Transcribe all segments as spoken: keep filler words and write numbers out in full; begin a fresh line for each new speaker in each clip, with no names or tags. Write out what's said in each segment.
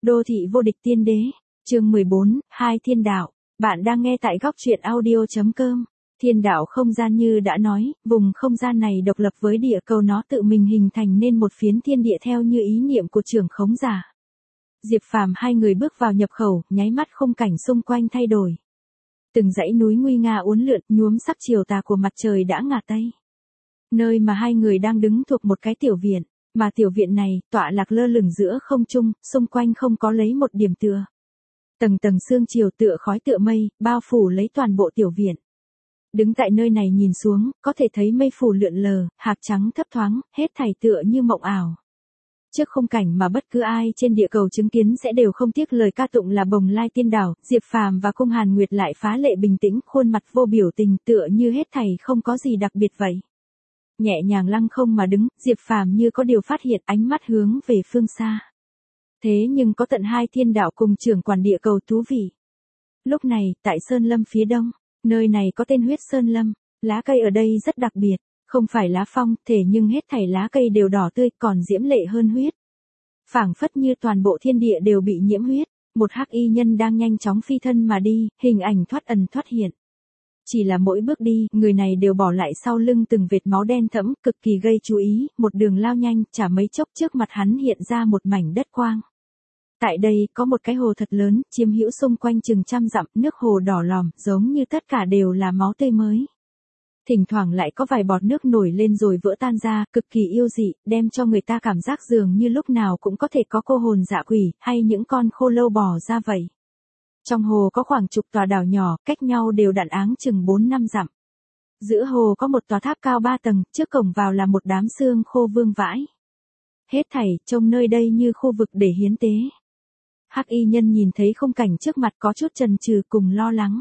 Đô thị vô địch tiên đế, chương mười bốn, hai thiên đạo. Bạn đang nghe tại góc truyện audio.com. Thiên đạo không gian như đã nói, vùng không gian này độc lập với địa cầu, nó tự mình hình thành nên một phiến thiên địa theo như ý niệm của trưởng khống giả. Diệp Phàm hai người bước vào nhập khẩu, nháy mắt khung cảnh xung quanh thay đổi. Từng dãy núi nguy nga uốn lượn, nhuốm sắc chiều tà của mặt trời đã ngả tây. Nơi mà hai người đang đứng thuộc một cái tiểu viện, mà tiểu viện này tọa lạc lơ lửng giữa không trung, xung quanh không có lấy một điểm tựa. Tầng tầng sương chiều tựa khói tựa mây, bao phủ lấy toàn bộ tiểu viện. Đứng tại nơi này nhìn xuống, có thể thấy mây phủ lượn lờ, hạt trắng thấp thoáng, hết thảy tựa như mộng ảo. Trước khung cảnh mà bất cứ ai trên địa cầu chứng kiến sẽ đều không tiếc lời ca tụng là Bồng Lai Tiên Đảo, Diệp Phàm và Cung Hàn Nguyệt lại phá lệ bình tĩnh, khuôn mặt vô biểu tình, tựa như hết thảy không có gì đặc biệt vậy. Nhẹ nhàng lăng không mà đứng, Diệp Phàm như có điều phát hiện, ánh mắt hướng về phương xa. Thế nhưng có tận hai thiên đạo cùng trưởng quản địa cầu thú vị. Lúc này, tại Sơn Lâm phía đông, nơi này có tên huyết Sơn Lâm, lá cây ở đây rất đặc biệt, không phải lá phong, thể nhưng hết thảy lá cây đều đỏ tươi, còn diễm lệ hơn huyết. Phảng phất như toàn bộ thiên địa đều bị nhiễm huyết, một hắc y nhân đang nhanh chóng phi thân mà đi, hình ảnh thoát ẩn thoát hiện. Chỉ là mỗi bước đi, người này đều bỏ lại sau lưng từng vệt máu đen thẫm, cực kỳ gây chú ý, một đường lao nhanh, chả mấy chốc trước mặt hắn hiện ra một mảnh đất quang. Tại đây, có một cái hồ thật lớn, chiếm hữu xung quanh chừng trăm dặm, nước hồ đỏ lòm, giống như tất cả đều là máu tươi mới. Thỉnh thoảng lại có vài bọt nước nổi lên rồi vỡ tan ra, cực kỳ yêu dị, đem cho người ta cảm giác dường như lúc nào cũng có thể có cô hồn dạ quỷ, hay những con khô lâu bò ra vậy. Trong hồ có khoảng chục tòa đảo nhỏ, cách nhau đều đặn áng chừng bốn năm dặm. Giữa hồ có một tòa tháp cao ba tầng, trước cổng vào là một đám xương khô vương vãi. Hết thảy, trông nơi đây như khu vực để hiến tế. Hắc y nhân nhìn thấy khung cảnh trước mặt có chút chần chừ cùng lo lắng.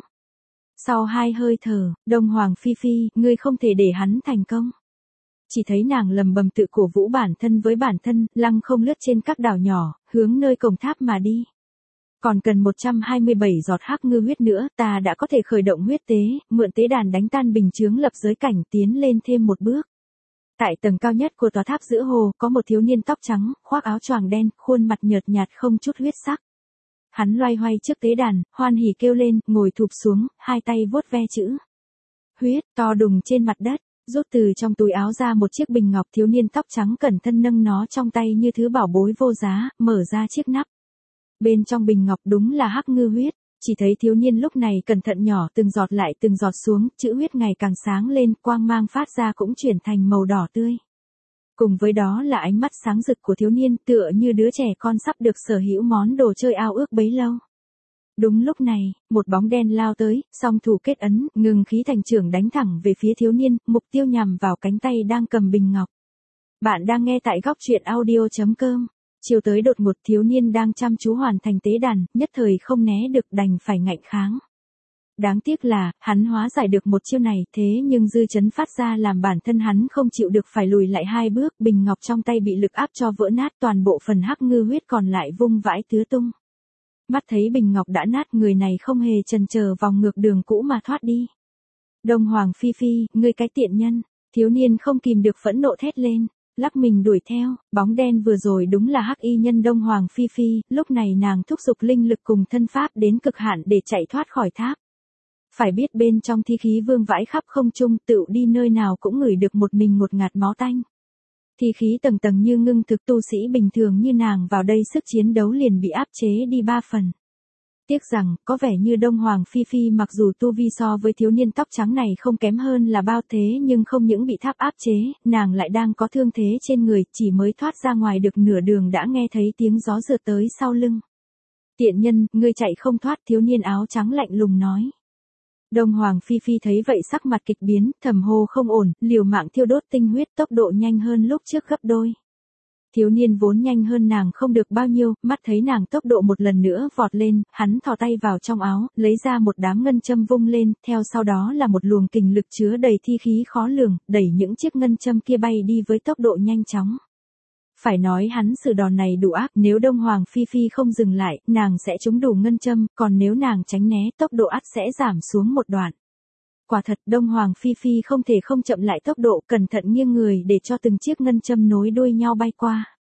Sau hai hơi thở, Đông Hoàng Phi Phi, ngươi không thể để hắn thành công. Chỉ thấy nàng lầm bầm tự cổ vũ bản thân với bản thân, lăng không lướt trên các đảo nhỏ, hướng nơi cổng tháp mà đi. Còn cần một trăm hai mươi bảy giọt hắc ngư huyết nữa, ta đã có thể khởi động huyết tế, mượn tế đàn đánh tan bình chướng lập giới cảnh, tiến lên thêm một bước. Tại tầng cao nhất của tòa tháp giữa hồ, có một thiếu niên tóc trắng, khoác áo choàng đen, khuôn mặt nhợt nhạt không chút huyết sắc. Hắn loay hoay trước tế đàn, hoan hỉ kêu lên, ngồi thụp xuống, hai tay vuốt ve chữ huyết to đùng trên mặt đất, rút từ trong túi áo ra một chiếc bình ngọc, thiếu niên tóc trắng cẩn thận nâng nó trong tay như thứ bảo bối vô giá, mở ra chiếc nắp. Bên trong bình ngọc đúng là hắc ngư huyết, chỉ thấy thiếu niên lúc này cẩn thận nhỏ từng giọt lại từng giọt xuống, chữ huyết ngày càng sáng lên, quang mang phát ra cũng chuyển thành màu đỏ tươi. Cùng với đó là ánh mắt sáng rực của thiếu niên, tựa như đứa trẻ con sắp được sở hữu món đồ chơi ao ước bấy lâu. Đúng lúc này, một bóng đen lao tới, song thủ kết ấn, ngừng khí thành trưởng đánh thẳng về phía thiếu niên, mục tiêu nhằm vào cánh tay đang cầm bình ngọc. Bạn đang nghe tại góc truyện audio.com. Chiều tới đột ngột, thiếu niên đang chăm chú hoàn thành tế đàn, nhất thời không né được, đành phải ngạnh kháng. Đáng tiếc là, hắn hóa giải được một chiêu này, thế nhưng dư chấn phát ra làm bản thân hắn không chịu được, phải lùi lại hai bước, bình ngọc trong tay bị lực áp cho vỡ nát, toàn bộ phần hắc ngư huyết còn lại vung vãi tứ tung. Mắt thấy bình ngọc đã nát, người này không hề chần chờ vòng ngược đường cũ mà thoát đi. Đông Hoàng Phi Phi, ngươi cái tiện nhân, thiếu niên không kìm được phẫn nộ thét lên. Lắc mình đuổi theo, bóng đen vừa rồi đúng là hắc y nhân Đông Hoàng Phi Phi, lúc này nàng thúc giục linh lực cùng thân pháp đến cực hạn để chạy thoát khỏi tháp. Phải biết bên trong thi khí vương vãi khắp không trung, tựu đi nơi nào cũng ngửi được một mình một ngạt máu tanh. Thi khí tầng tầng như ngưng thực, tu sĩ bình thường như nàng vào đây sức chiến đấu liền bị áp chế đi ba phần. Tiếc rằng, có vẻ như Đông Hoàng Phi Phi mặc dù tu vi so với thiếu niên tóc trắng này không kém hơn là bao, thế nhưng không những bị tháp áp chế, nàng lại đang có thương thế trên người, chỉ mới thoát ra ngoài được nửa đường đã nghe thấy tiếng gió rượt tới sau lưng. Tiện nhân, ngươi chạy không thoát, thiếu niên áo trắng lạnh lùng nói. Đông Hoàng Phi Phi thấy vậy sắc mặt kịch biến, thầm hô không ổn, liều mạng thiêu đốt tinh huyết, tốc độ nhanh hơn lúc trước gấp đôi. Thiếu niên vốn nhanh hơn nàng không được bao nhiêu, mắt thấy nàng tốc độ một lần nữa vọt lên, hắn thò tay vào trong áo, lấy ra một đám ngân châm vung lên, theo sau đó là một luồng kình lực chứa đầy thi khí khó lường, đẩy những chiếc ngân châm kia bay đi với tốc độ nhanh chóng. Phải nói hắn sử đòn này đủ ác, nếu Đông Hoàng Phi Phi không dừng lại, nàng sẽ trúng đủ ngân châm, còn nếu nàng tránh né, tốc độ ắt sẽ giảm xuống một đoạn. Quả thật, Đông Hoàng Phi Phi không thể không chậm lại tốc độ, cẩn thận nghiêng người để cho từng chiếc ngân châm nối đuôi nhau bay qua.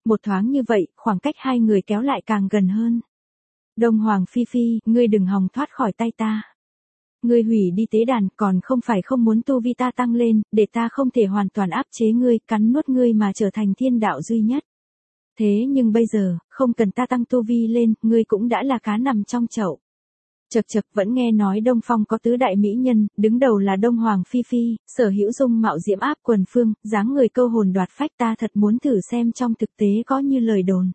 Một thoáng như vậy, khoảng cách hai người kéo lại càng gần hơn. Đông Hoàng Phi Phi, ngươi đừng hòng thoát khỏi tay ta. Ngươi hủy đi tế đàn, còn không phải không muốn tu vi ta tăng lên, để ta không thể hoàn toàn áp chế ngươi, cắn nuốt ngươi mà trở thành thiên đạo duy nhất. Thế nhưng bây giờ, không cần ta tăng tu vi lên, ngươi cũng đã là cá nằm trong chậu. Chật chật, vẫn nghe nói Đông Phong có tứ đại mỹ nhân, đứng đầu là Đông Hoàng Phi Phi, sở hữu dung mạo diễm áp quần phương, dáng người câu hồn đoạt phách, ta thật muốn thử xem trong thực tế có như lời đồn.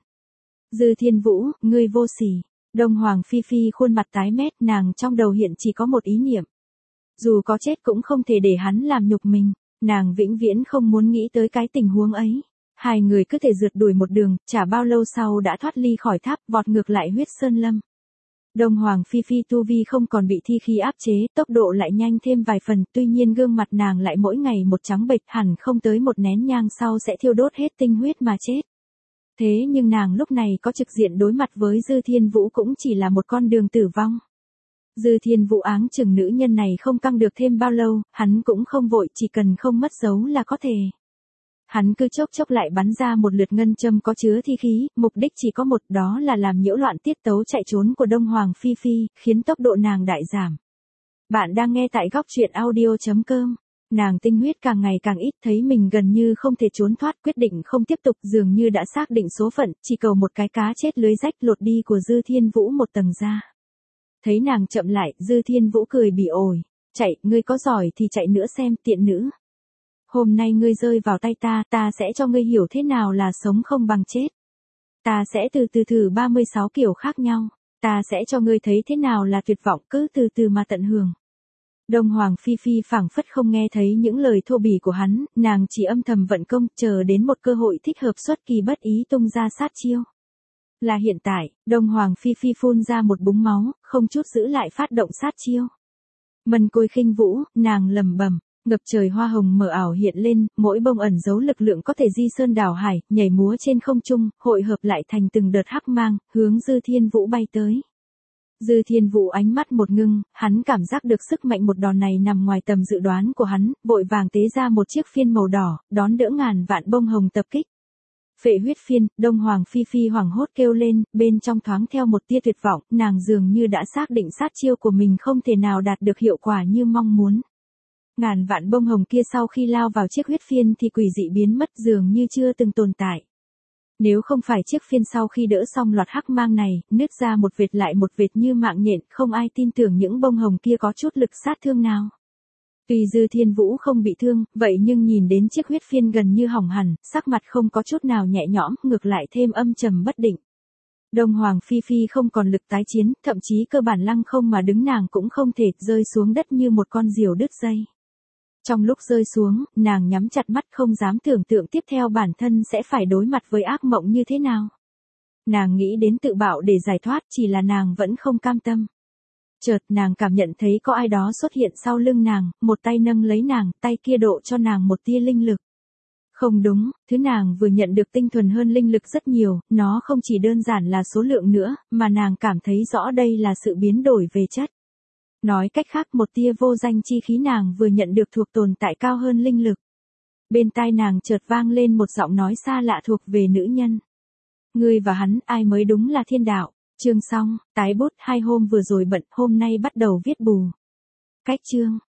Dư Thiên Vũ, ngươi vô sỉ. Đông Hoàng Phi Phi khuôn mặt tái mét, nàng trong đầu hiện chỉ có một ý niệm. Dù có chết cũng không thể để hắn làm nhục mình, nàng vĩnh viễn không muốn nghĩ tới cái tình huống ấy. Hai người cứ thể rượt đuổi một đường, chả bao lâu sau đã thoát ly khỏi tháp, vọt ngược lại huyết sơn lâm. Đông Hoàng Phi Phi tu vi không còn bị thi khí áp chế, tốc độ lại nhanh thêm vài phần, tuy nhiên gương mặt nàng lại mỗi ngày một trắng bệch, hẳn không tới một nén nhang sau sẽ thiêu đốt hết tinh huyết mà chết. Thế nhưng nàng lúc này có trực diện đối mặt với Dư Thiên Vũ cũng chỉ là một con đường tử vong. Dư Thiên Vũ áng chừng nữ nhân này không căng được thêm bao lâu, hắn cũng không vội, chỉ cần không mất dấu là có thể. Hắn cứ chốc chốc lại bắn ra một lượt ngân châm có chứa thi khí, mục đích chỉ có một, đó là làm nhiễu loạn tiết tấu chạy trốn của Đông Hoàng Phi Phi, khiến tốc độ nàng đại giảm. Bạn đang nghe tại góc truyện audio chấm com. Nàng tinh huyết càng ngày càng ít, thấy mình gần như không thể trốn thoát, quyết định không tiếp tục, dường như đã xác định số phận, chỉ cầu một cái cá chết lưới rách lột đi của Dư Thiên Vũ một tầng ra. Thấy nàng chậm lại, Dư Thiên Vũ cười bỉ ổi, chạy, ngươi có giỏi thì chạy nữa xem, tiện nữ. Hôm nay ngươi rơi vào tay ta, ta sẽ cho ngươi hiểu thế nào là sống không bằng chết. Ta sẽ từ từ thử ba mươi sáu kiểu khác nhau, ta sẽ cho ngươi thấy thế nào là tuyệt vọng, cứ từ từ mà tận hưởng. Đông Hoàng Phi Phi phảng phất không nghe thấy những lời thô bỉ của hắn, nàng chỉ âm thầm vận công, chờ đến một cơ hội thích hợp xuất kỳ bất ý tung ra sát chiêu. Là hiện tại, Đông Hoàng Phi Phi phun ra một búng máu, không chút giữ lại phát động sát chiêu. Mân côi khinh vũ, nàng lẩm bẩm, ngập trời hoa hồng mờ ảo hiện lên, mỗi bông ẩn giấu lực lượng có thể di sơn đảo hải, nhảy múa trên không trung, hội hợp lại thành từng đợt hắc mang, hướng Dư Thiên Vũ bay tới. Dư Thiên Vũ ánh mắt một ngưng, hắn cảm giác được sức mạnh một đòn này nằm ngoài tầm dự đoán của hắn, vội vàng tế ra một chiếc phiên màu đỏ, đón đỡ ngàn vạn bông hồng tập kích. Phệ huyết phiên, Đông Hoàng Phi Phi hoảng hốt kêu lên, bên trong thoáng theo một tia tuyệt vọng, nàng dường như đã xác định sát chiêu của mình không thể nào đạt được hiệu quả như mong muốn. Ngàn vạn bông hồng kia sau khi lao vào chiếc huyết phiên thì quỷ dị biến mất, dường như chưa từng tồn tại. Nếu không phải chiếc phiên sau khi đỡ xong loạt hắc mang này, nứt ra một vệt lại một vệt như mạng nhện, không ai tin tưởng những bông hồng kia có chút lực sát thương nào. Tuy Dư Thiên Vũ không bị thương, vậy nhưng nhìn đến chiếc huyết phiên gần như hỏng hẳn, sắc mặt không có chút nào nhẹ nhõm, ngược lại thêm âm trầm bất định. Đông Hoàng Phi Phi không còn lực tái chiến, thậm chí cơ bản lăng không mà đứng nàng cũng không thể, rơi xuống đất như một con diều đứt dây. Trong lúc rơi xuống, nàng nhắm chặt mắt không dám tưởng tượng tiếp theo bản thân sẽ phải đối mặt với ác mộng như thế nào. Nàng nghĩ đến tự bạo để giải thoát, chỉ là nàng vẫn không cam tâm. Chợt nàng cảm nhận thấy có ai đó xuất hiện sau lưng nàng, một tay nâng lấy nàng, tay kia độ cho nàng một tia linh lực. Không đúng, thứ nàng vừa nhận được tinh thuần hơn linh lực rất nhiều, nó không chỉ đơn giản là số lượng nữa, mà nàng cảm thấy rõ đây là sự biến đổi về chất. Nói cách khác, một tia vô danh chi khí nàng vừa nhận được thuộc tồn tại cao hơn linh lực. Bên tai nàng chợt vang lên một giọng nói xa lạ thuộc về nữ nhân. Ngươi và hắn, ai mới đúng là thiên đạo. Chương xong, tái bút, hai hôm vừa rồi bận, hôm nay bắt đầu viết bù. Cách chương.